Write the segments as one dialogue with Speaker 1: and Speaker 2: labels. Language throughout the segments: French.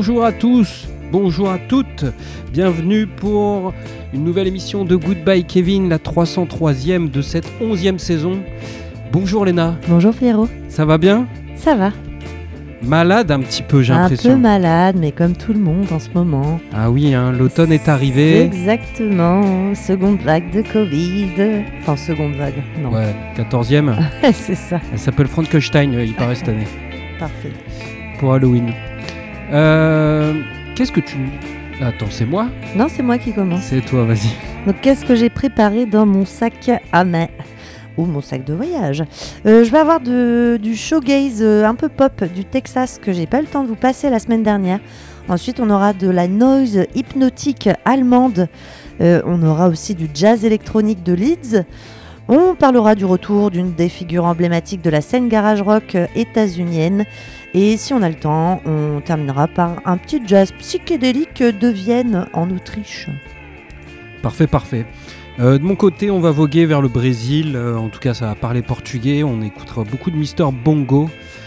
Speaker 1: Bonjour à tous, bonjour à toutes, bienvenue pour une nouvelle émission de Goodbye Kevin, la 303e de cette 11e saison. Bonjour Léna.
Speaker 2: Bonjour Pierrot.
Speaker 1: Ça va bien ?
Speaker 2: Ça va.
Speaker 1: Malade un petit peu, j'ai l'impression.
Speaker 2: Un peu malade, mais comme tout le monde en ce moment.
Speaker 1: Ah oui, hein, l'automne est arrivé.
Speaker 2: Exactement, seconde vague de Covid. Enfin, seconde vague, non.
Speaker 1: Ouais, 14e.
Speaker 2: C'est ça.
Speaker 1: Elle s'appelle Frankenstein, il paraît cette année.
Speaker 2: Parfait.
Speaker 1: Pour Halloween. Qu'est-ce que tu... Attends, c'est moi ?
Speaker 2: Non, c'est moi qui commence.
Speaker 1: C'est toi, vas-y.
Speaker 2: Donc, qu'est-ce que j'ai préparé dans mon sac à main ? Ou mon sac de voyage. Je vais avoir du shoegaze un peu pop du Texas que j'ai pas eu le temps de vous passer la semaine dernière. Ensuite, on aura de la noise hypnotique allemande. On aura aussi du jazz électronique de Leeds. On parlera du retour d'une des figures emblématiques de la scène garage rock états-unienne. Et si on a le temps, on terminera par un petit jazz psychédélique de Vienne en Autriche.
Speaker 1: Parfait. De mon côté, on va voguer vers le Brésil. En tout cas, ça va parler portugais. On écoutera beaucoup de Mr. Bongo.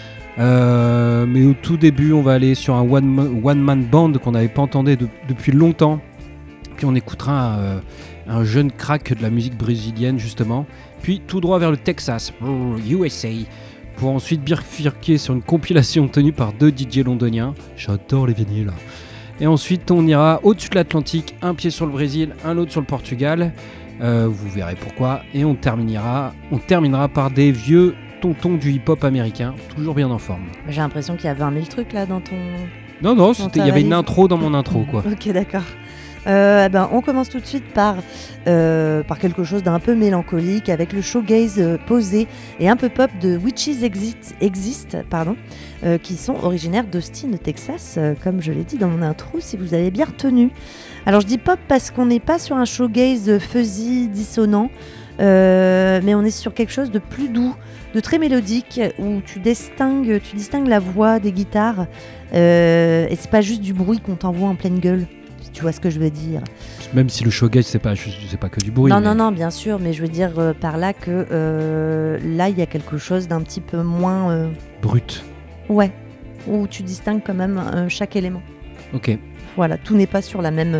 Speaker 1: Mais au tout début, on va aller sur un one-man band qu'on n'avait pas entendu depuis longtemps. Puis on écoutera un jeune crack de la musique brésilienne, justement. Puis tout droit vers le Texas, USA. Pour ensuite bifurquer sur une compilation tenue par deux DJ londoniens. J'adore les vinyles. Et ensuite, on ira au-dessus de l'Atlantique, un pied sur le Brésil, un autre sur le Portugal. Vous verrez pourquoi. Et on terminera par des vieux tontons du hip-hop américain, toujours bien en forme.
Speaker 2: J'ai l'impression qu'il y a 20 000 trucs là dans ton...
Speaker 1: Non, il y avait une intro dans mon intro, quoi.
Speaker 2: Ok, d'accord. On commence tout de suite par quelque chose d'un peu mélancolique avec le shoegaze posé et un peu pop de Witches Exist, qui sont originaires d'Austin, Texas, comme je l'ai dit dans mon intro, si vous avez bien retenu. Alors je dis pop parce qu'on n'est pas sur un shoegaze fuzzy, dissonant, mais on est sur quelque chose de plus doux, de très mélodique, où tu distingues la voix des guitares, et c'est pas juste du bruit qu'on t'envoie en pleine gueule. Tu vois ce que je veux dire. Même
Speaker 1: si le shoegaze, c'est pas que du bruit.
Speaker 2: Non, bien sûr, mais je veux dire par là que là, il y a quelque chose d'un petit peu moins...
Speaker 1: brut.
Speaker 2: Ouais, où tu distingues quand même chaque élément.
Speaker 1: Ok.
Speaker 2: Voilà, tout n'est pas sur la même...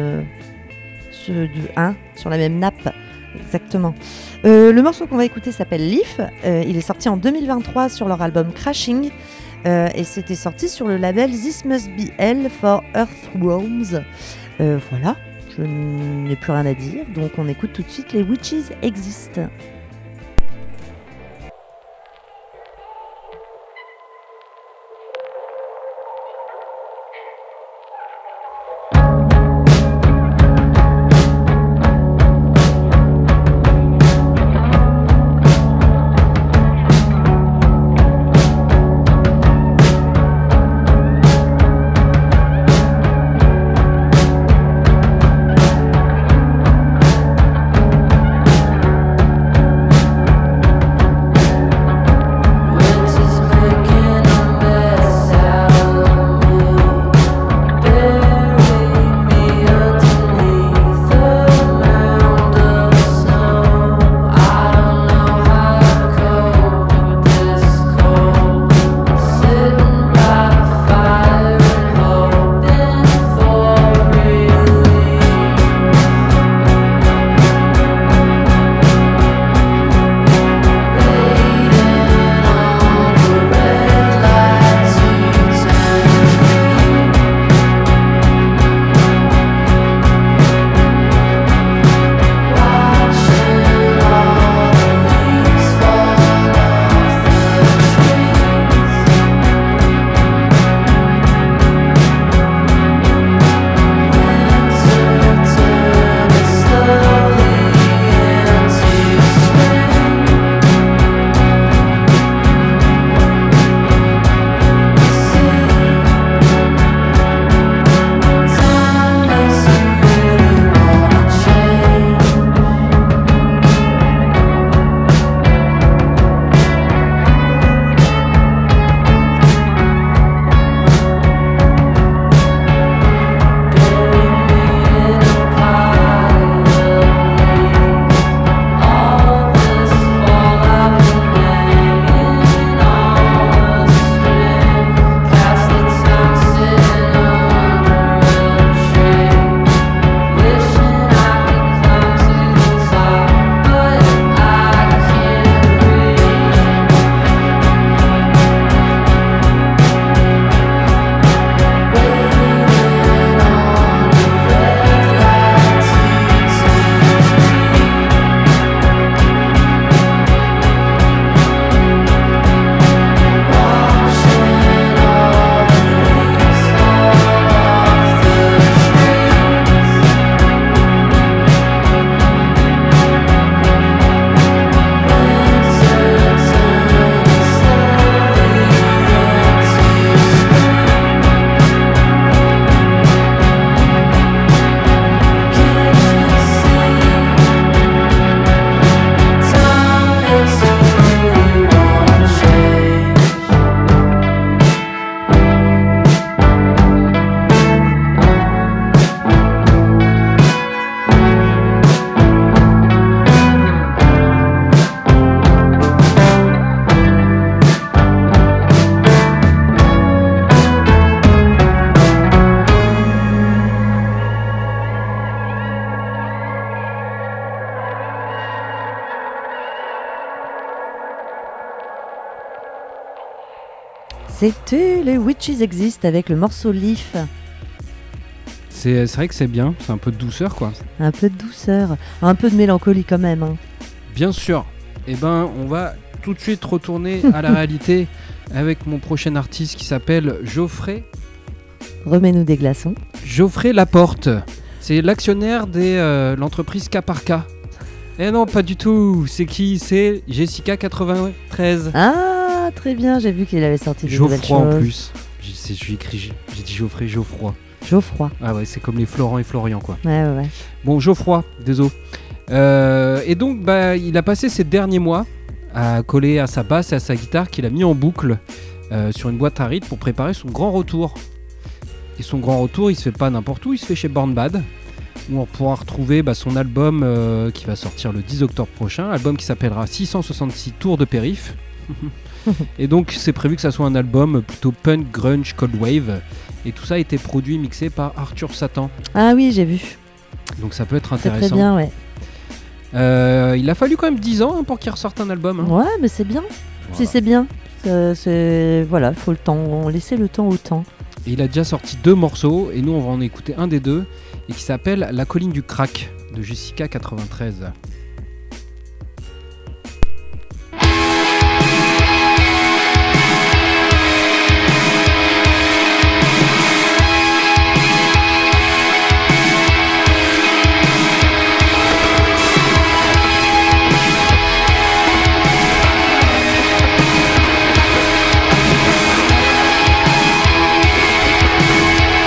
Speaker 2: sur la même nappe. Exactement. Le morceau qu'on va écouter s'appelle Leaf. Il est sorti en 2023 sur leur album Crashing. Et c'était sorti sur le label This Must Be Hell for Earthworms. Voilà, je n'ai plus rien à dire, donc on écoute tout de suite les Witches Exist. C'était les Witches Exist avec le morceau Leaf.
Speaker 1: C'est vrai que c'est bien, c'est un peu de douceur quoi.
Speaker 2: Un peu de douceur, un peu de mélancolie quand même. Hein.
Speaker 1: Bien sûr. Eh ben, on va tout de suite retourner à la réalité avec mon prochain artiste qui s'appelle Geoffrey.
Speaker 2: Remets-nous des glaçons.
Speaker 1: Geoffrey Laporte. C'est l'actionnaire de l'entreprise K par K. Eh non, pas du tout. C'est qui? C'est Jessica 93.
Speaker 2: Ah, très bien, j'ai vu qu'il avait sorti des nouvelles
Speaker 1: Geoffroy en
Speaker 2: choses.
Speaker 1: plus. J'ai dit Geoffrey, Geoffroy.
Speaker 2: Geoffroy.
Speaker 1: Ah ouais, c'est comme les Florent et Florian quoi.
Speaker 2: Ouais.
Speaker 1: Bon, Geoffroy, désolé. Et donc, il a passé ces derniers mois à coller à sa basse et à sa guitare qu'il a mis en boucle sur une boîte à rythme pour préparer son grand retour. Et son grand retour, il se fait pas n'importe où, il se fait chez Born Bad, où on pourra retrouver son album qui va sortir le 10 octobre prochain, album qui s'appellera 666 Tours de Périph. Et donc, c'est prévu que ça soit un album plutôt punk, grunge, cold wave. Et tout ça a été produit, mixé par Arthur Satan.
Speaker 2: Ah oui, j'ai vu.
Speaker 1: Donc ça peut être
Speaker 2: C'est
Speaker 1: intéressant.
Speaker 2: très bien, ouais.
Speaker 1: Il a fallu quand même 10 ans pour qu'il ressorte un album. Hein.
Speaker 2: Ouais, mais c'est bien.
Speaker 1: Voilà.
Speaker 2: Si c'est bien. Voilà, faut le temps, laisser le temps au temps.
Speaker 1: Et il a déjà sorti 2 morceaux, et nous on va en écouter un des 2, et qui s'appelle La colline du crack de Jessica 93.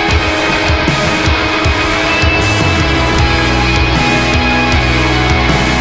Speaker 3: Thank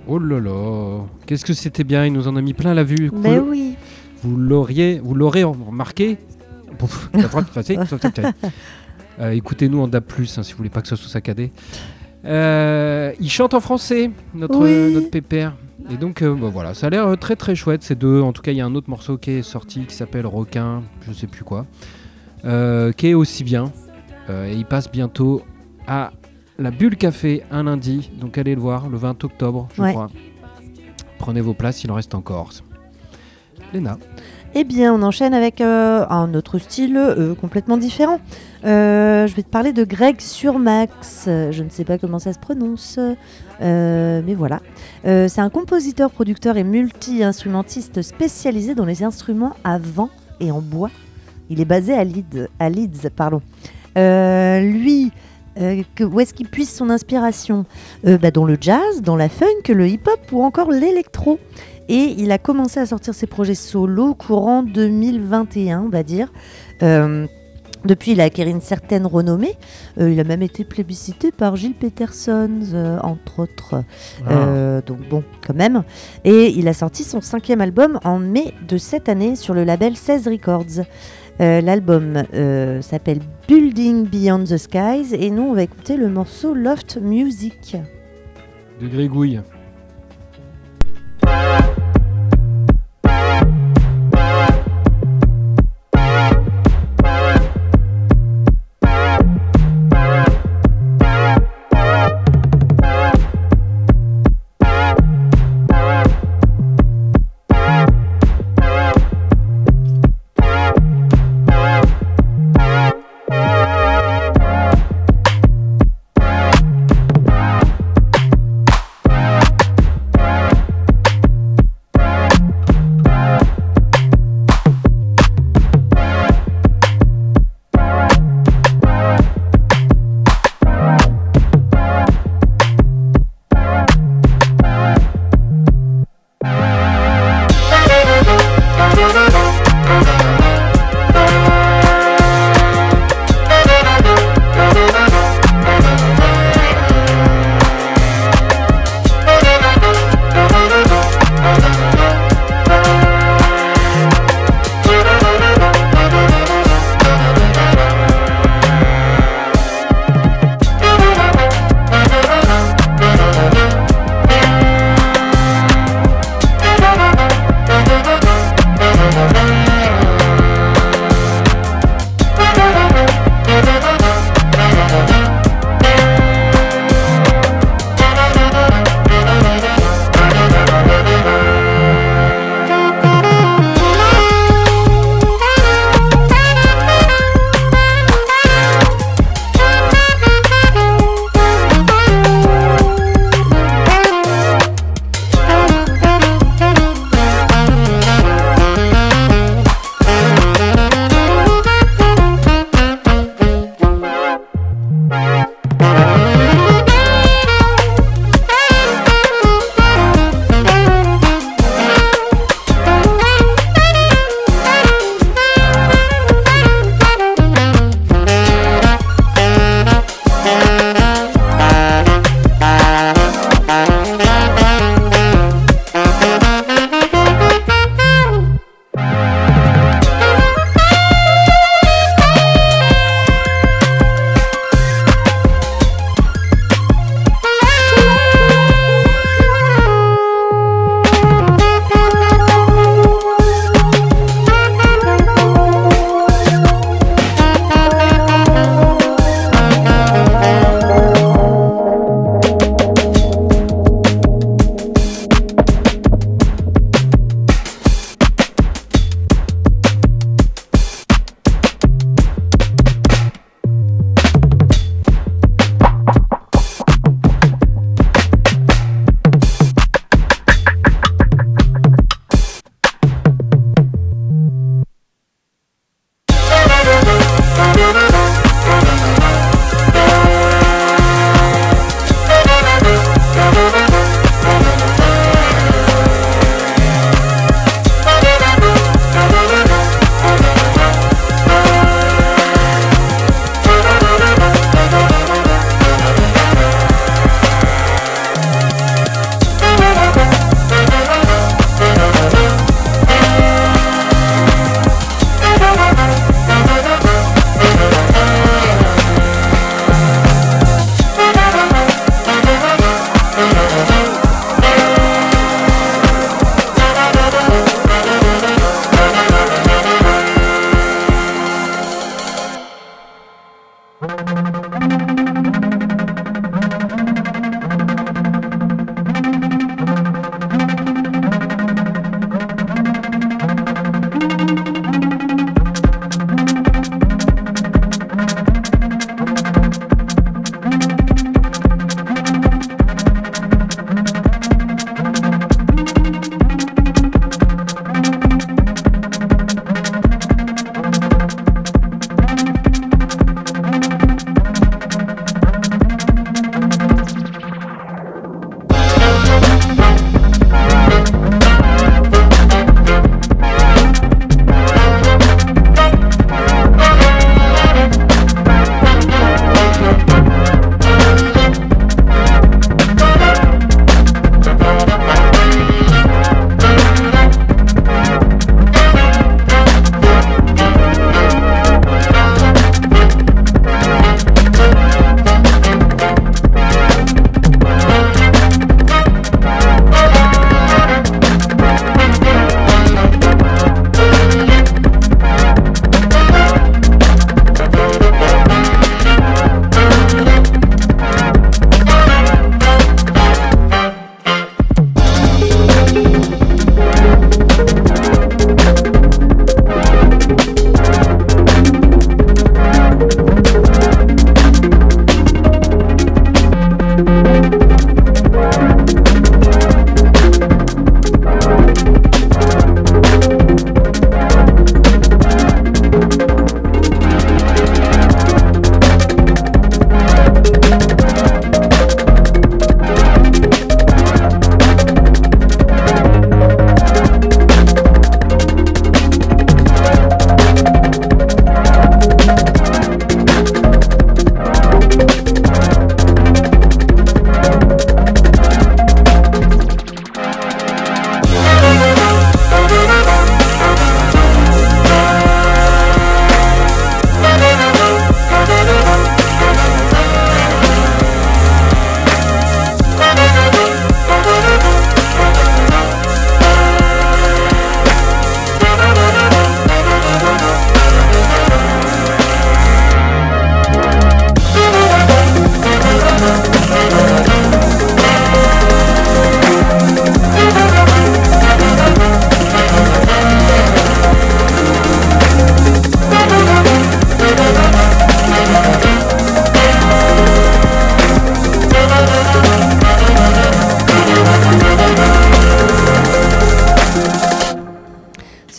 Speaker 1: Oh là là, qu'est-ce que c'était bien, il nous en a mis plein la vue.
Speaker 2: Mais oui.
Speaker 1: Vous l'aurez remarqué. Écoutez-nous en DAB+, si vous voulez pas que ça soit saccadé. Il chante en français, notre pépère. Et donc voilà, ça a l'air très très chouette ces deux. En tout cas, il y a un autre morceau qui est sorti qui s'appelle Requin, je sais plus quoi, qui est aussi bien. Et il passe bientôt à la Bulle Café un lundi, donc allez le voir le 20 octobre, je crois. Prenez vos places, il en reste encore. Léna.
Speaker 2: Eh bien, on enchaîne avec un autre style complètement différent. Je vais te parler de Greg Surmax. Je ne sais pas comment ça se prononce, mais voilà. C'est un compositeur, producteur et multi-instrumentiste spécialisé dans les instruments à vent et en bois. Il est basé à Leeds. Où est-ce qu'il puise son inspiration dans le jazz, dans la funk, le hip-hop ou encore l'électro. Et il a commencé à sortir ses projets solo courant 2021, on va dire. Depuis, il a acquis une certaine renommée. Il a même été plébiscité par Gilles Peterson, entre autres. Donc bon, quand même. Et il a sorti son 5e album en mai de cette année sur le label 16 Records. L'album s'appelle Building Beyond the Skies et nous on va écouter le morceau Loft Music
Speaker 1: de Grégouille.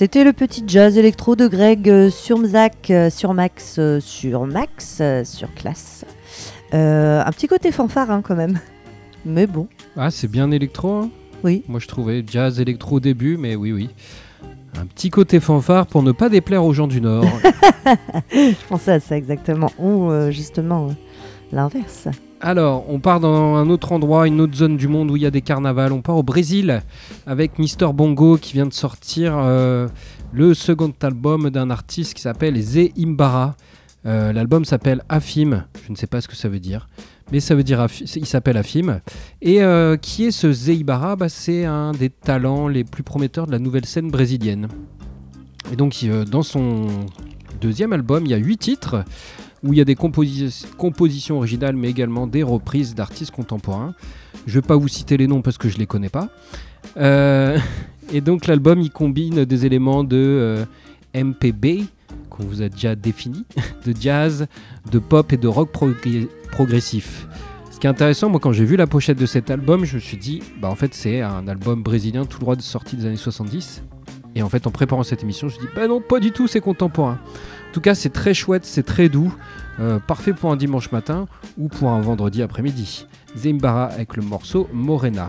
Speaker 2: C'était le petit jazz électro de Greg Surmzak sur Max, sur Classe. Un petit côté fanfare hein, quand même, mais bon.
Speaker 1: Ah, c'est bien électro hein.
Speaker 2: Oui.
Speaker 1: Moi je trouvais jazz électro au début, mais oui. Un petit côté fanfare pour ne pas déplaire aux gens du Nord.
Speaker 2: Je pensais à ça exactement, ou justement l'inverse.
Speaker 1: Alors, on part dans un autre endroit, une autre zone du monde où il y a des carnavals. On part au Brésil avec Mr Bongo qui vient de sortir le second album d'un artiste qui s'appelle Zé Imbara. L'album s'appelle Afim, je ne sais pas ce que ça veut dire, mais ça veut dire il s'appelle Afim. Et qui est ce Zé Imbara C'est un des talents les plus prometteurs de la nouvelle scène brésilienne. Et donc, dans son deuxième album, il y a 8 titres où il y a des compositions originales, mais également des reprises d'artistes contemporains. Je ne vais pas vous citer les noms parce que je ne les connais pas. Et donc l'album, il combine des éléments de MPB, qu'on vous a déjà défini, de jazz, de pop et de rock progressif. Ce qui est intéressant, moi quand j'ai vu la pochette de cet album, je me suis dit, en fait c'est un album brésilien tout droit de sortie des années 70. Et en fait en préparant cette émission, je me dis, non, pas du tout, c'est contemporain. En tout cas, c'est très chouette, c'est très doux, parfait pour un dimanche matin ou pour un vendredi après-midi. Zé Imbara avec le morceau Morena.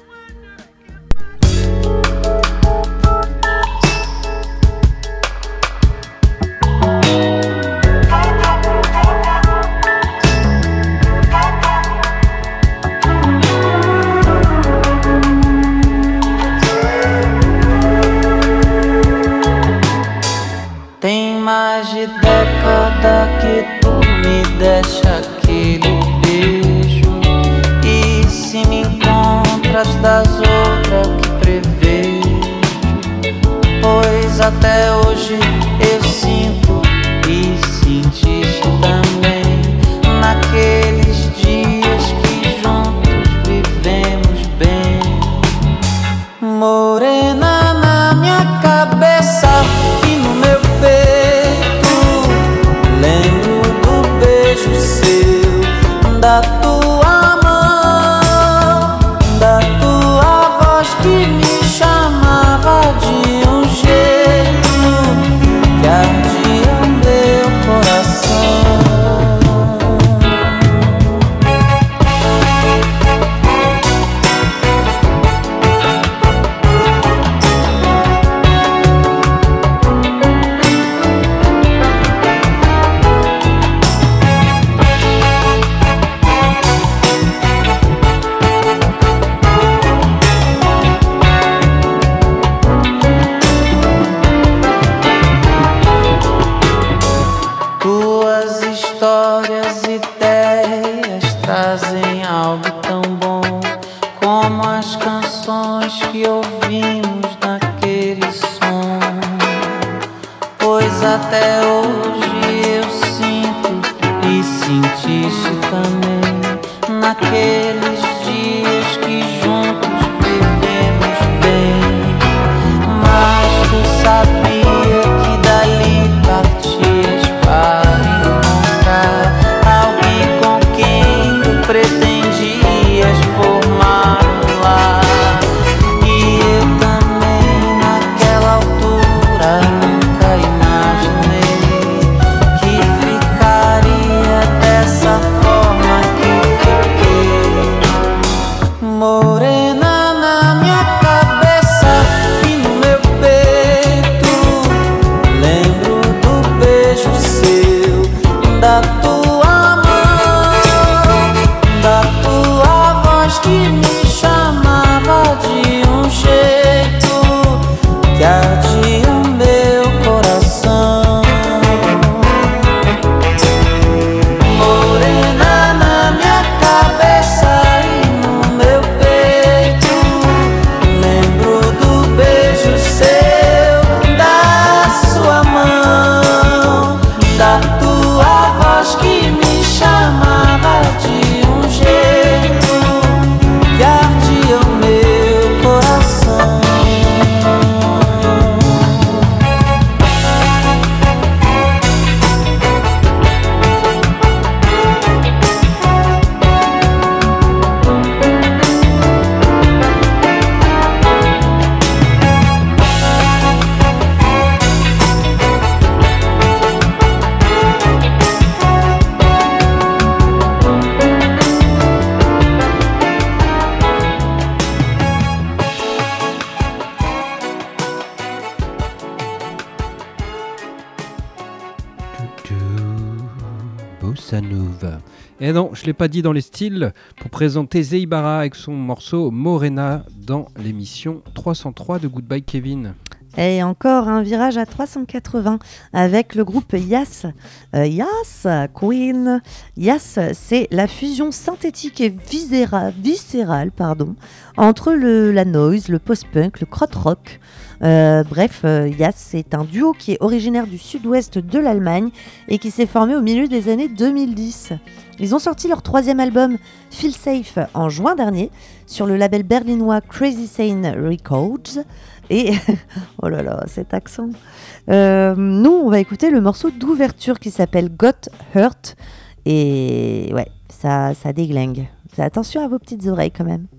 Speaker 3: Tem mais de década que tu me deixa aquele beijo. E se me encontras das outras que prevejo, pois até hoje eu sinto e sentiste também naqueles dias que juntos vivemos bem. Morena na minha cabeça e no meu peito, lembro do beijo seu, da tua mão, da tua voz que me chamava de um jeito que ardia o meu coração. Tuas histórias e ideias trazem algo tão bom como as canções que ouvimos naquele som. Pois até hoje eu sinto e sentiste também naqueles dias que juntos vivemos bem. Mas tu sabia que dali partias para encontrar alguém com quem tu pretendias formar um lar. E eu também naquela altura nunca imaginei que ficaria dessa forma que fiquei.
Speaker 1: Groove. Et non, je ne l'ai pas dit dans les styles, pour présenter Zeibara avec son morceau Morena dans l'émission 303 de Goodbye Kevin.
Speaker 2: Et encore un virage à 380 avec le groupe Yas. Yas, Queen. Yas, c'est la fusion synthétique et viscérale entre la noise, le post-punk, le krautrock. Bref, Yas, c'est un duo qui est originaire du sud-ouest de l'Allemagne et qui s'est formé au milieu des années 2010. Ils ont sorti leur 3e album, Feel Safe, en juin dernier, sur le label berlinois Crazy Sane Records. Et, oh là là, cet accent. Nous, on va écouter le morceau d'ouverture qui s'appelle Got Hurt. Et ouais, ça déglingue. Attention à vos petites oreilles quand même.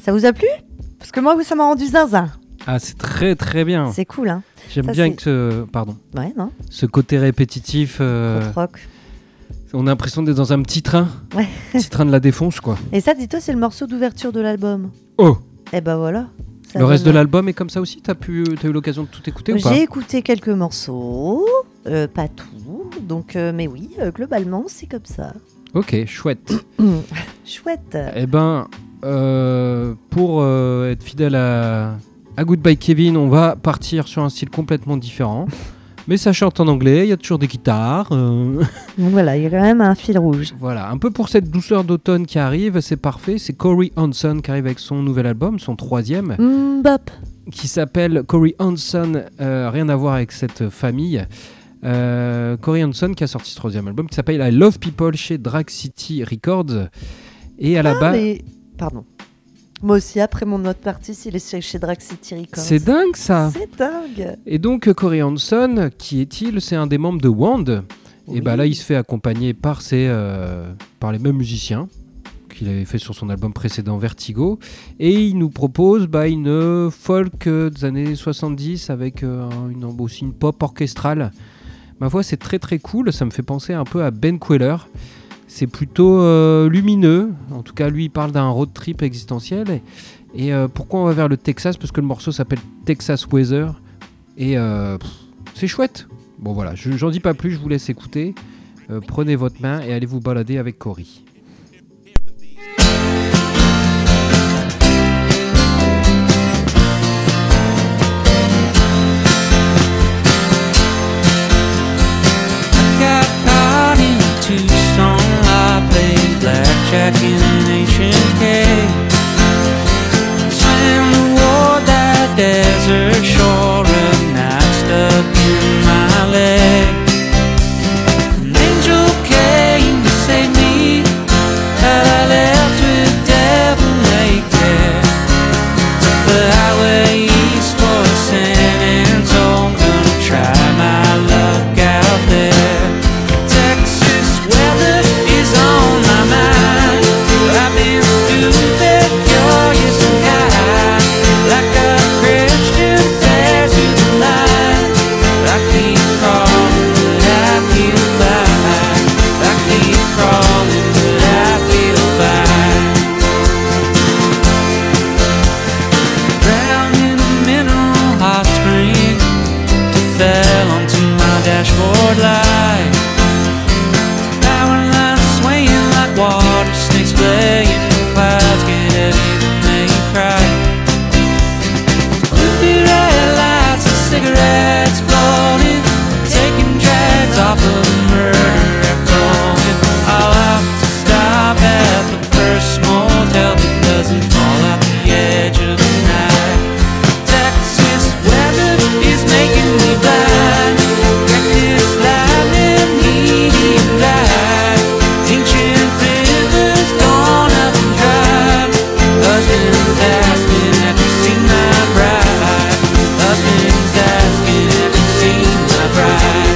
Speaker 2: Ça vous a plu? Parce que moi, ça m'a rendu zinzin.
Speaker 1: Ah, c'est très très bien.
Speaker 2: C'est cool, hein.
Speaker 1: J'aime
Speaker 2: Ça,
Speaker 1: bien
Speaker 2: c'est-
Speaker 1: que ce... Pardon.
Speaker 2: Ouais, non?
Speaker 1: Ce côté répétitif.
Speaker 2: Rock.
Speaker 1: On a l'impression d'être dans un petit train.
Speaker 2: Ouais.
Speaker 1: Petit train de la défonce, quoi.
Speaker 2: Et ça, dis-toi, c'est le morceau d'ouverture de l'album.
Speaker 1: Oh!
Speaker 2: Et ben voilà. Ça
Speaker 1: Le reste de
Speaker 2: donne-
Speaker 1: l'album est comme ça aussi? T'as eu l'occasion de tout écouter ou pas?
Speaker 2: J'ai écouté quelques morceaux, pas tout. Donc, mais oui, globalement, c'est comme ça.
Speaker 1: Ok, chouette.
Speaker 2: Chouette.
Speaker 1: Eh ben, pour être fidèle à Goodbye Kevin, on va partir sur un style complètement différent. Mais ça chante en anglais, il y a toujours des guitares.
Speaker 2: Donc voilà, il y a quand même un fil rouge.
Speaker 1: Voilà, un peu pour cette douceur d'automne qui arrive, c'est parfait. C'est Corey Hanson qui arrive avec son nouvel album, son 3e,
Speaker 2: Bop.
Speaker 1: qui s'appelle Corey Hanson, rien à voir avec cette famille. Corey Hanson qui a sorti ce 3e album qui s'appelle I Love People chez Drag City Records. Et à la base...
Speaker 2: Mais... Pardon. Moi aussi, après mon autre partie, il est chez Drag City Records.
Speaker 1: C'est dingue ça!
Speaker 2: C'est dingue.
Speaker 1: Et donc Corey Hanson, qui est-il? C'est un des membres de Wand.
Speaker 2: Oui.
Speaker 1: Et bah là, il se fait accompagner par par les mêmes musiciens qu'il avait fait sur son album précédent Vertigo. Et il nous propose une folk des années 70 avec aussi une pop orchestrale. Ma foi, c'est très très cool. Ça me fait penser un peu à Ben Queller. C'est plutôt lumineux. En tout cas, lui, il parle d'un road trip existentiel. Et pourquoi on va vers le Texas? Parce que le morceau s'appelle Texas Weather. Et c'est chouette. Bon voilà, j'en dis pas plus, je vous laisse écouter. Prenez votre main et allez vous balader avec Corey.
Speaker 3: Tucson, I played blackjack in an ancient cave. Swam toward that desert shore, a knife stuck in my leg. An angel came to save me, I left with Devil May Care. Took the highway east for San Antonio, gonna try my luck out there. Texas weather is on my mind. I've been stupid, curious and high, like a Christian fair to the light. I keep crawling, but I feel fine. I keep crawling, but I feel fine. Drowned in a mineral hot spring, fell onto my dashboard light. Power lines swaying like water snakes playing. Clouds get heavy, they make you cry. Loopy red lights and cigarettes floating, taking drags off of the murder afternoon. I'll have to stop at the first motel because it fall out the edge of the night. Texas weather is making me blind. Cactus lightning, medium light. Ancient rivers gone up and dry. Husband's asking, have you seen my bride? Husband's asking, have you seen my bride?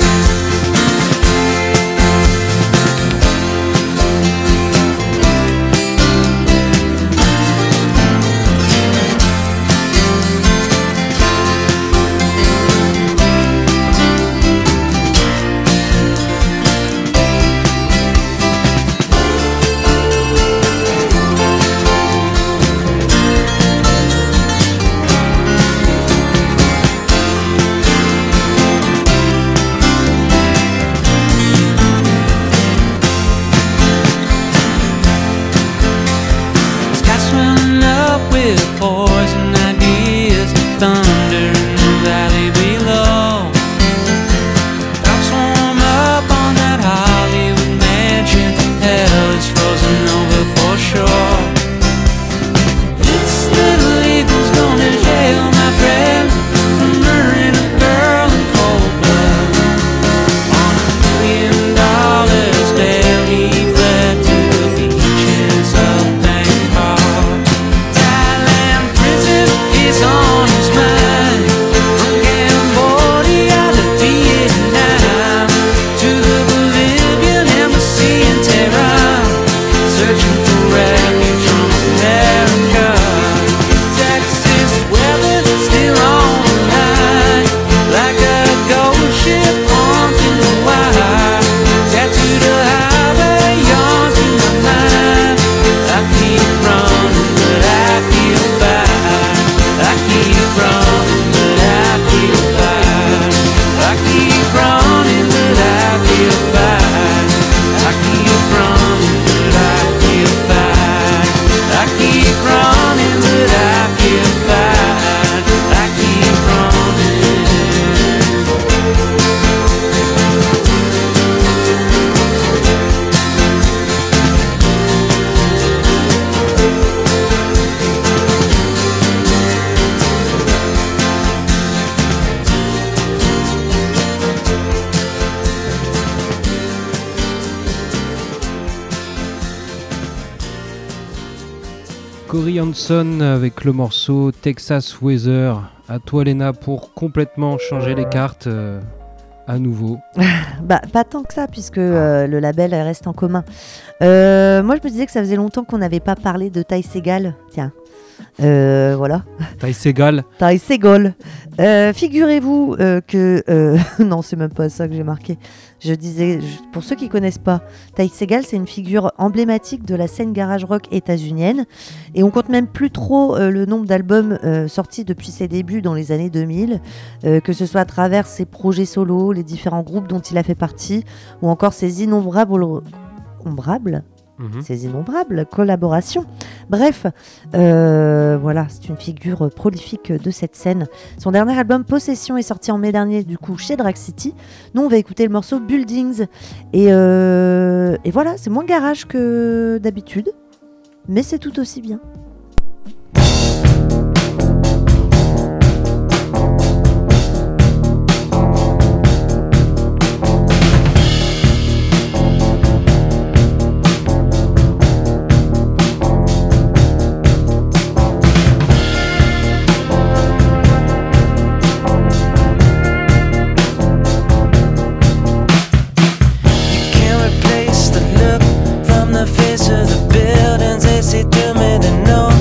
Speaker 3: Sky's swelling up with poison ideas, thunder in the valley below. Clouds swarm up on that Hollywood mansion, hell is frozen over for sure. This little eagle's going to jail, my friend, for murdering a girl in cold blood. On $1 million bail, he fled to the beaches of Bangkok. Thailand
Speaker 1: Corey Hanson avec le morceau Texas Weather. À toi Léna pour complètement changer les cartes à nouveau.
Speaker 2: Bah, pas tant que ça, puisque le label reste en commun. Moi, je me disais que ça faisait longtemps qu'on n'avait pas parlé de Ty Segall. Tiens, voilà.
Speaker 1: Ty Segall.
Speaker 2: Ty Segall. Figurez-vous que... non, c'est même pas ça que j'ai marqué. Je disais, pour ceux qui connaissent pas, Ty Segall, c'est une figure emblématique de la scène garage rock états-unienne. Et on compte même plus trop le nombre d'albums sortis depuis ses débuts dans les années 2000, que ce soit à travers ses projets solos, les différents groupes dont il a fait partie, ou encore ses innombrables collaborations. Bref, voilà, c'est une figure prolifique de cette scène. Son dernier album Possession est sorti en mai dernier, du coup, chez Drag City. Nous, on va écouter le morceau Buildings. Et voilà, c'est moins garage que d'habitude, mais c'est tout aussi bien.
Speaker 3: Face of the buildings, they say to me they know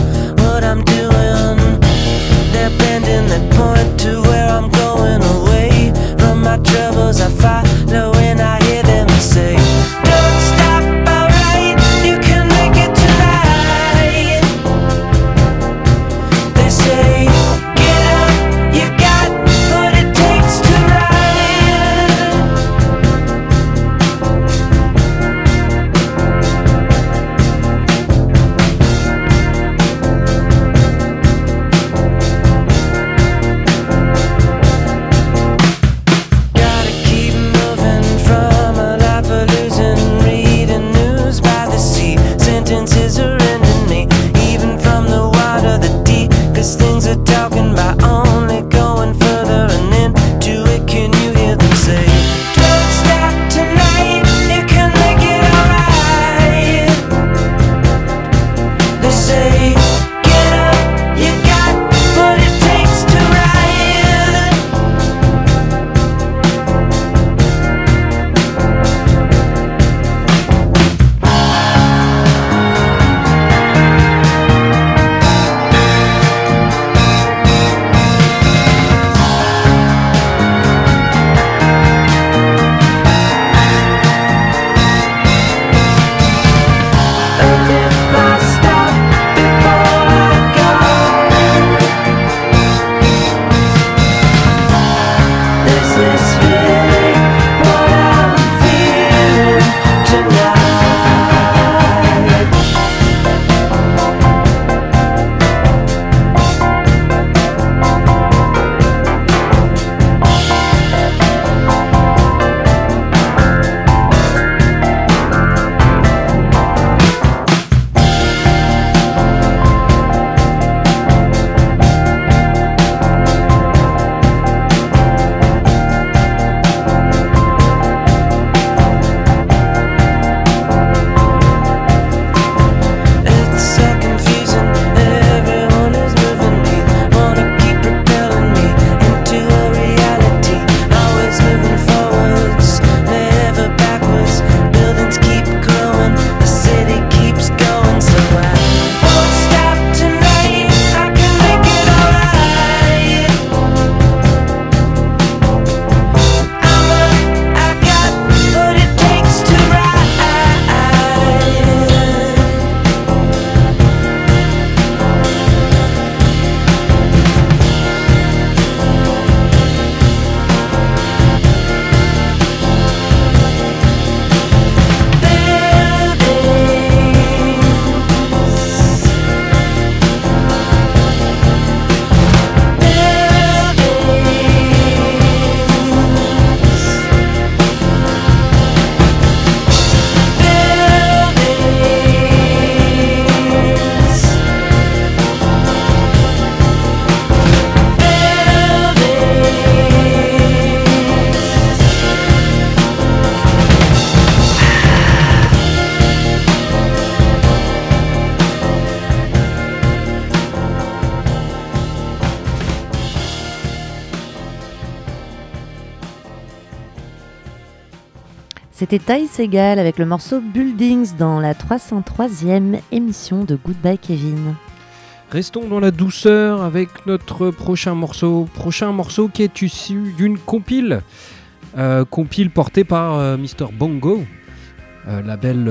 Speaker 2: C'était Ty Segall avec le morceau Buildings dans la 303e émission de Goodbye Kevin.
Speaker 1: Restons dans la douceur avec notre prochain morceau. Prochain morceau qui est issu d'une compile. Compile portée par Mr. Bongo. Label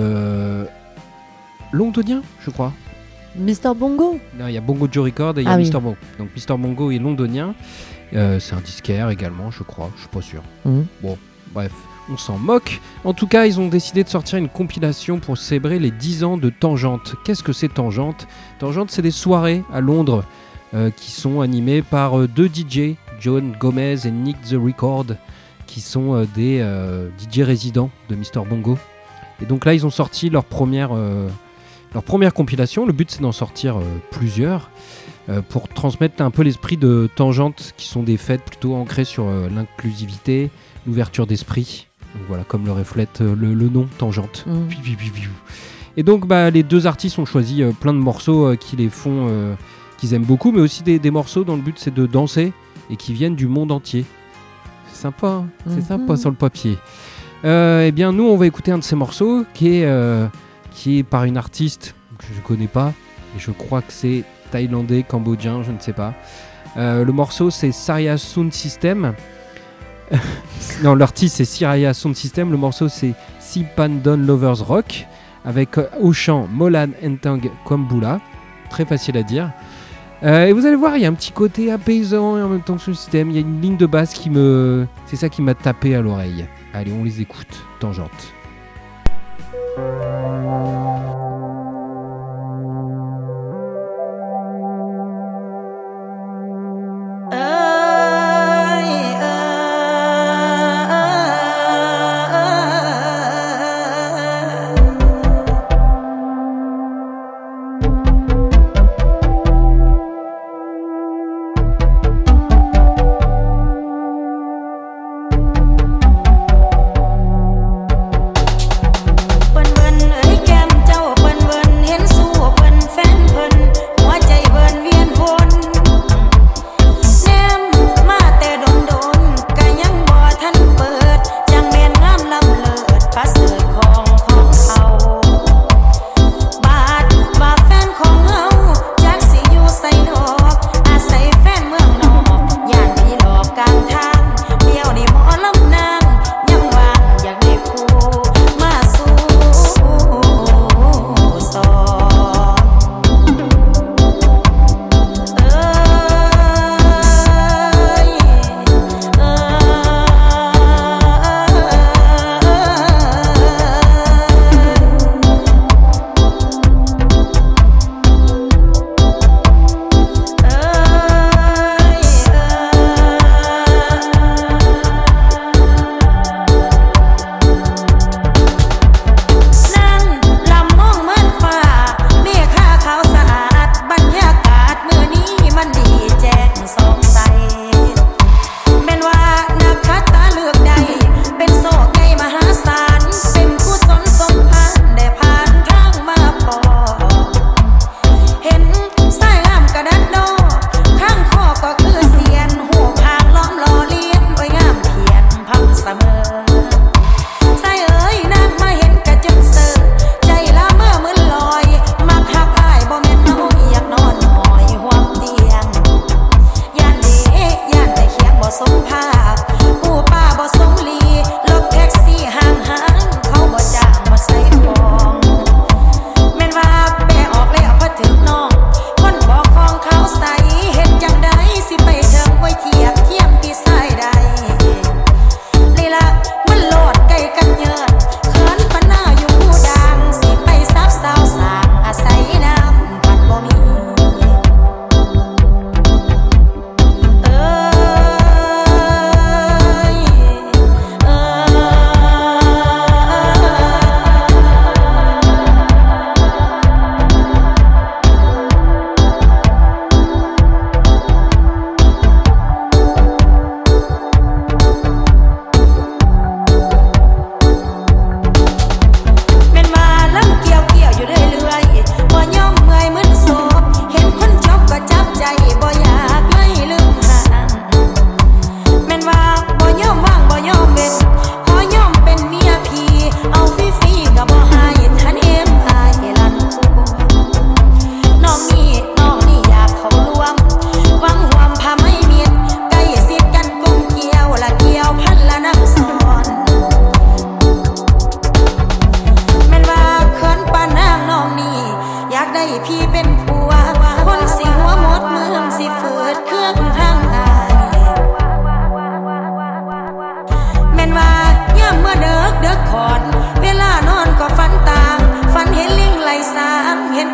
Speaker 1: londonien, je crois.
Speaker 2: Mr. Bongo?
Speaker 1: Non, il y a Bongo Joe Record et il y a
Speaker 2: oui.
Speaker 1: Mr. Bongo. Donc Mr. Bongo est londonien. C'est un disquaire également, je crois. Je suis pas sûr. Bon, bref, on s'en moque. En tout cas, ils ont décidé de sortir une compilation pour célébrer les 10 ans de Tangente. Qu'est-ce que c'est Tangente? Tangente, c'est des soirées à Londres qui sont animées par deux DJ, John Gomez et Nick the Record, qui sont des DJ résidents de Mr. Bongo. Et donc là, ils ont sorti leur première compilation. Le but, c'est d'en sortir plusieurs pour transmettre un peu l'esprit de Tangente, qui sont des fêtes plutôt ancrées sur l'inclusivité, l'ouverture d'esprit. Donc voilà, comme le reflète le nom Tangente. Et donc, les deux artistes ont choisi plein de morceaux qui les font, qu'ils aiment beaucoup, mais aussi des morceaux dont le but, c'est de danser et qui viennent du monde entier. C'est sympa, hein. C'est sympa sur le papier. Eh bien, nous, on va écouter un de ces morceaux qui est par une artiste que je ne connais pas, et je crois que c'est thaïlandais, cambodgien, je ne sais pas. Le morceau, c'est Siraya Sound System. Non, l'artiste, c'est Siraya Sound System. Le morceau, c'est Si Pandon Lovers Rock, avec au chant Molan Entang Kwambula. Très facile à dire. Et vous allez voir, il y a un petit côté apaisant et en même temps que ce système, il y a une ligne de basse c'est ça qui m'a tapé à l'oreille. Allez, on les écoute. Tangente.
Speaker 4: Bên bên ấy kem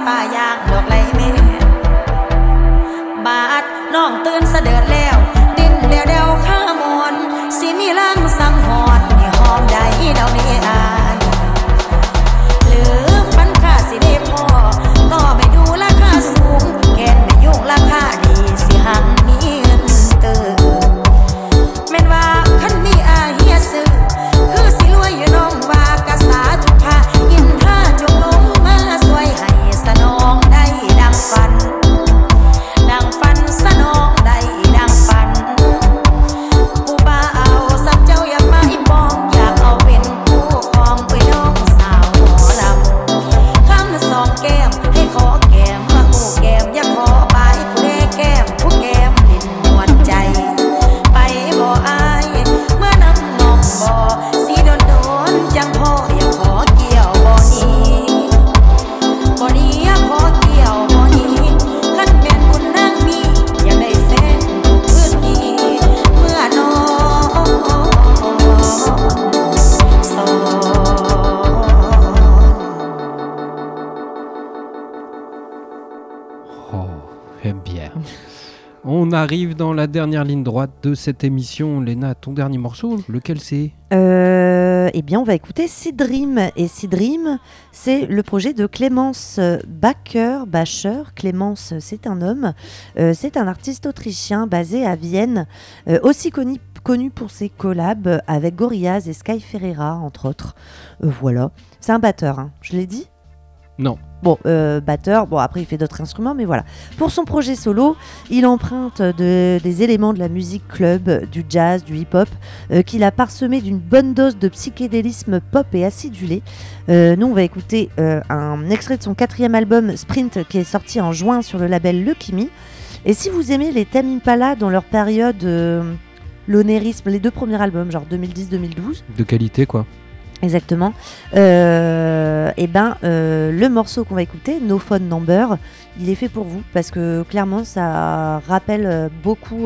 Speaker 4: ป่ายางดอกไหลเมบาดน้องตื่นเสด็จแล้วดินเดียวเดียวข้ามวนสิมีล้างสังหอนที่หอมใดเดานี้อายหรือฝันข้าสิได้พอต่อไม่ดูราคาสูงแกนไม่ยุ่งราคาดีสิหังมีเงินเติมแม่นว่าคันมีอาเฮียซื้อคือสิรวยอยู่น้องว่ากะสาธุพาอินท่าจงลงมาสวยให้สนองได้ดังฝันสนองได้ดังฝันผู้บ่าวสักเจ้าอยากมาอีปองอยากเอาเป็นคู่ครองไปน้องสาวหมอลำคำสองแก้มให้ขอแก้มมาคู่แก้มอยากขอไปผู้ใดแก้มผู้แก้มลิ้นนวลใจไปบ่อายเมื่อน้ำนองบ่สีโดนจังพ่ออยากขอเกี่ยวบ่นี้ขอเกี่ยวบ่นี้คันเป็นบุญนางมีอยากได้แฟนทุกคืนนี้เมื่อนอนสอน
Speaker 1: Oh, j'aime bien. On arrive dans la dernière ligne droite de cette émission. Léna, ton dernier morceau, lequel c'est ?
Speaker 2: Eh bien, on va écouter Sidrim. Et Sidrim, c'est le projet de Clemens Bacher. Clemens, c'est un homme. C'est un artiste autrichien basé à Vienne, aussi connu pour ses collabs avec Gorillaz et Sky Ferreira, entre autres. Voilà. C'est un batteur, hein. Je l'ai dit ?
Speaker 1: Non.
Speaker 2: Bon, batteur, bon après il fait d'autres instruments, mais voilà. Pour son projet solo, il emprunte des éléments de la musique club, du jazz, du hip-hop, qu'il a parsemé d'une bonne dose de psychédélisme pop et acidulé. Nous, on va écouter un extrait de son 4e album, Sprint, qui est sorti en juin sur le label Leukimi. Et si vous aimez les Tame Impala dans leur période l'onérisme, les 2 premiers albums, genre 2010-2012.
Speaker 1: De qualité, quoi.
Speaker 2: Exactement. Le morceau qu'on va écouter, No Phone Number, il est fait pour vous parce que clairement ça rappelle beaucoup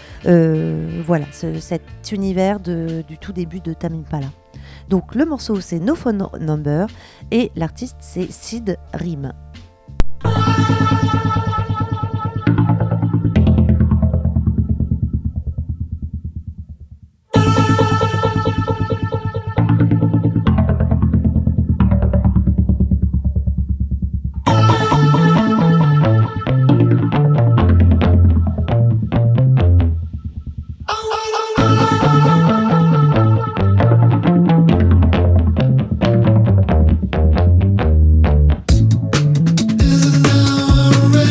Speaker 2: cet univers du tout début de Tame Impala. Donc le morceau c'est No Phone Number et l'artiste c'est Sid Rim.
Speaker 5: Is it now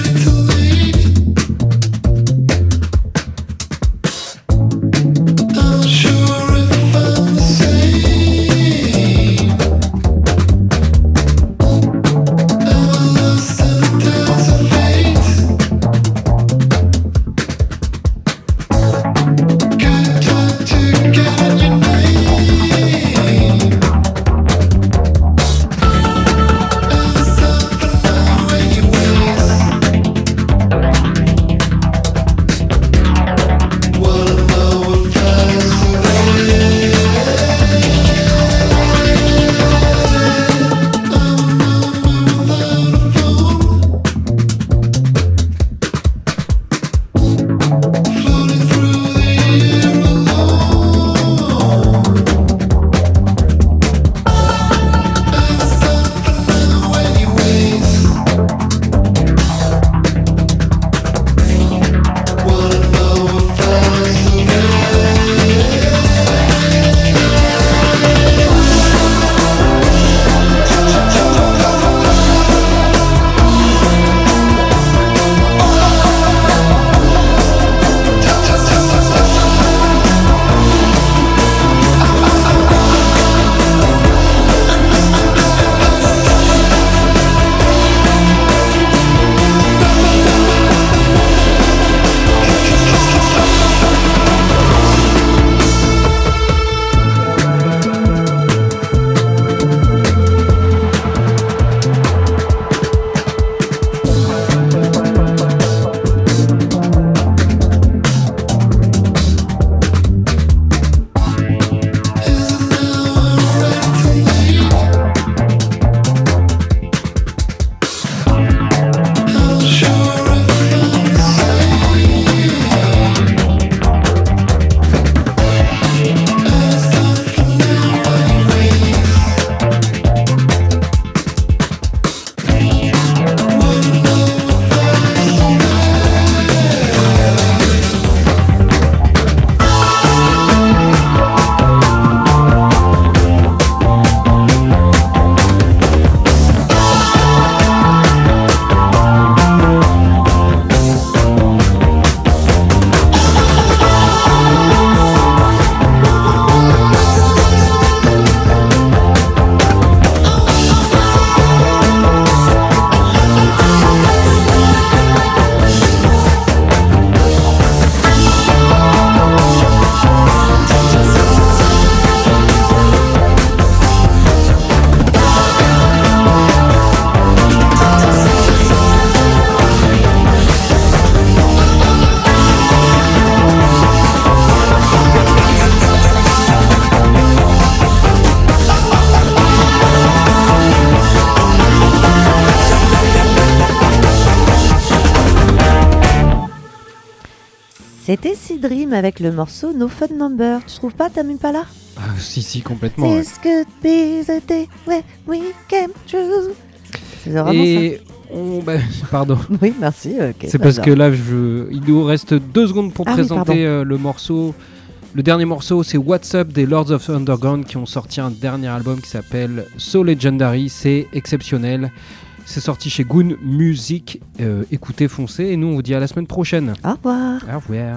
Speaker 2: C'était Dream avec le morceau No Fun Number. Tu trouves pas, Tame Impala?
Speaker 1: Si, complètement. Ouais.
Speaker 2: This could be the day when we came true. C'est vraiment
Speaker 1: Et
Speaker 2: ça.
Speaker 1: pardon.
Speaker 2: Oui, merci. Okay,
Speaker 1: c'est parce que là, il nous reste 2 secondes pour présenter le morceau. Le dernier morceau, c'est What's Up des Lords of Underground qui ont sorti un dernier album qui s'appelle So Legendary. C'est exceptionnel. C'est sorti chez Goon Music. Écoutez, foncez. Et nous, on vous dit à la semaine prochaine.
Speaker 2: Au revoir.
Speaker 1: Au revoir.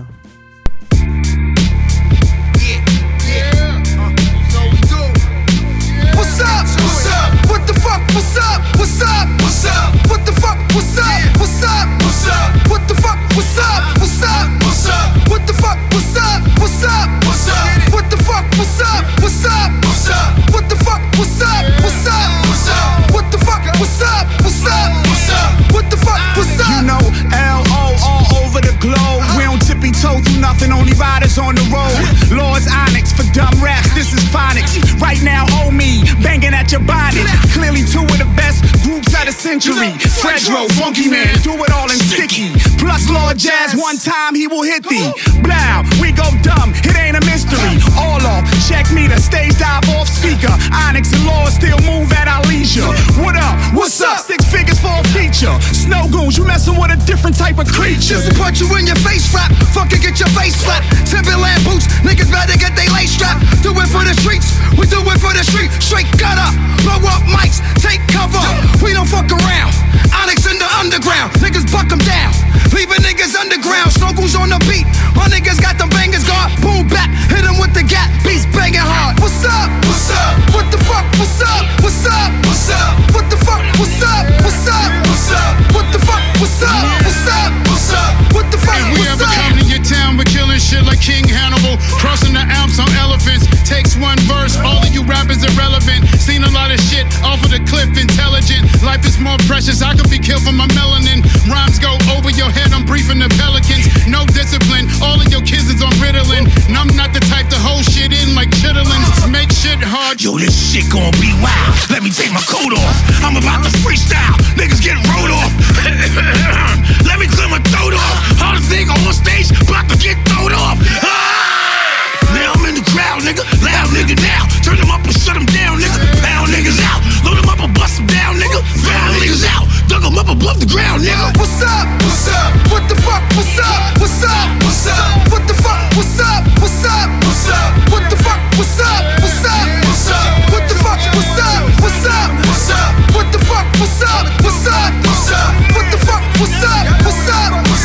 Speaker 5: What's up? What's up? What the fuck? What's up? What's up? What's up? What the fuck? What's up? What's up? What's up? What the fuck? What's up? What's up? What's up? What the fuck? What's up? What's up? What's up? What the fuck? What's up? What's up? What's up? What the fuck? What's up? What's up? What's up? What the fuck? What's up? What's up? What's up? What the fuck? What's up? You know, L.O. all over the globe. We don't tippy toe through nothing, only riders on the road. Lord's Onyx for dumb raps, this is phonics. Right now, oh me, banging at your body. Clearly 2 of the best groups of the century. Fredro, Funky Man, do it all in sticky. Plus Lord Jazz, one time he will hit thee. Blow, we go dumb, it ain't a mystery. All off, check me, the stage dive off speaker. Onyx and Lord still move at our leisure. What up? What's up? 6 figures for a feature. Snow goons, you messing with a different type of creature. Just to punch you in your face flap, fucking get your face slapped. Timberland boots, niggas better get they lace strapped. Do it for the streets, we do it for the street. Straight gutter, blow up mics, take cover. We don't fuck around. Onyx in the underground, niggas buck them down. Leaving niggas underground, snoggles on the beat. My niggas got them bangers guard, boom back, hit them with the gap, beats banging hard. What's up? What's up? What the fuck? What's up? What's up? What's up? What the fuck? What's up? What's up? What's up? What the fuck? What's up? What's up? What's up? What the fuck?
Speaker 6: If we ever come to your town, we're killing shit like King Hannibal. Crossing the Alps on elephants. Takes one verse, all of you rappers irrelevant. Seen a lot of shit off of the cliff, intelligent. Life is more precious, I could be killed for my melanin. Rhymes go over your head, I'm briefing the pelicans. No discipline, all of your kids is on Ritalin. And I'm not the type to hold shit in like chitlins. Make shit hard.
Speaker 5: Yo, this shit gon' be wild. Let me take my coat off. I'm about to freestyle. Niggas get rolled off. Let me clear my throat off. Hardest nigga on stage, about to get thrown off. Now I'm in the crowd, nigga. Loud nigga now. Turn them up and shut them down, nigga. Pound niggas out. Load them up and bust them down, nigga. Found niggas out. Dug them up above the ground, nigga. What's up? What's up? What the fuck? What's up? What's up? What's up? What the fuck? What's up? What's up? What's up? What the fuck? What's up? What's up? What's up? What the fuck? What's up? What's up? What's up? What the fuck? What's up? What's up? What's up? What the fuck? What's up? What's up?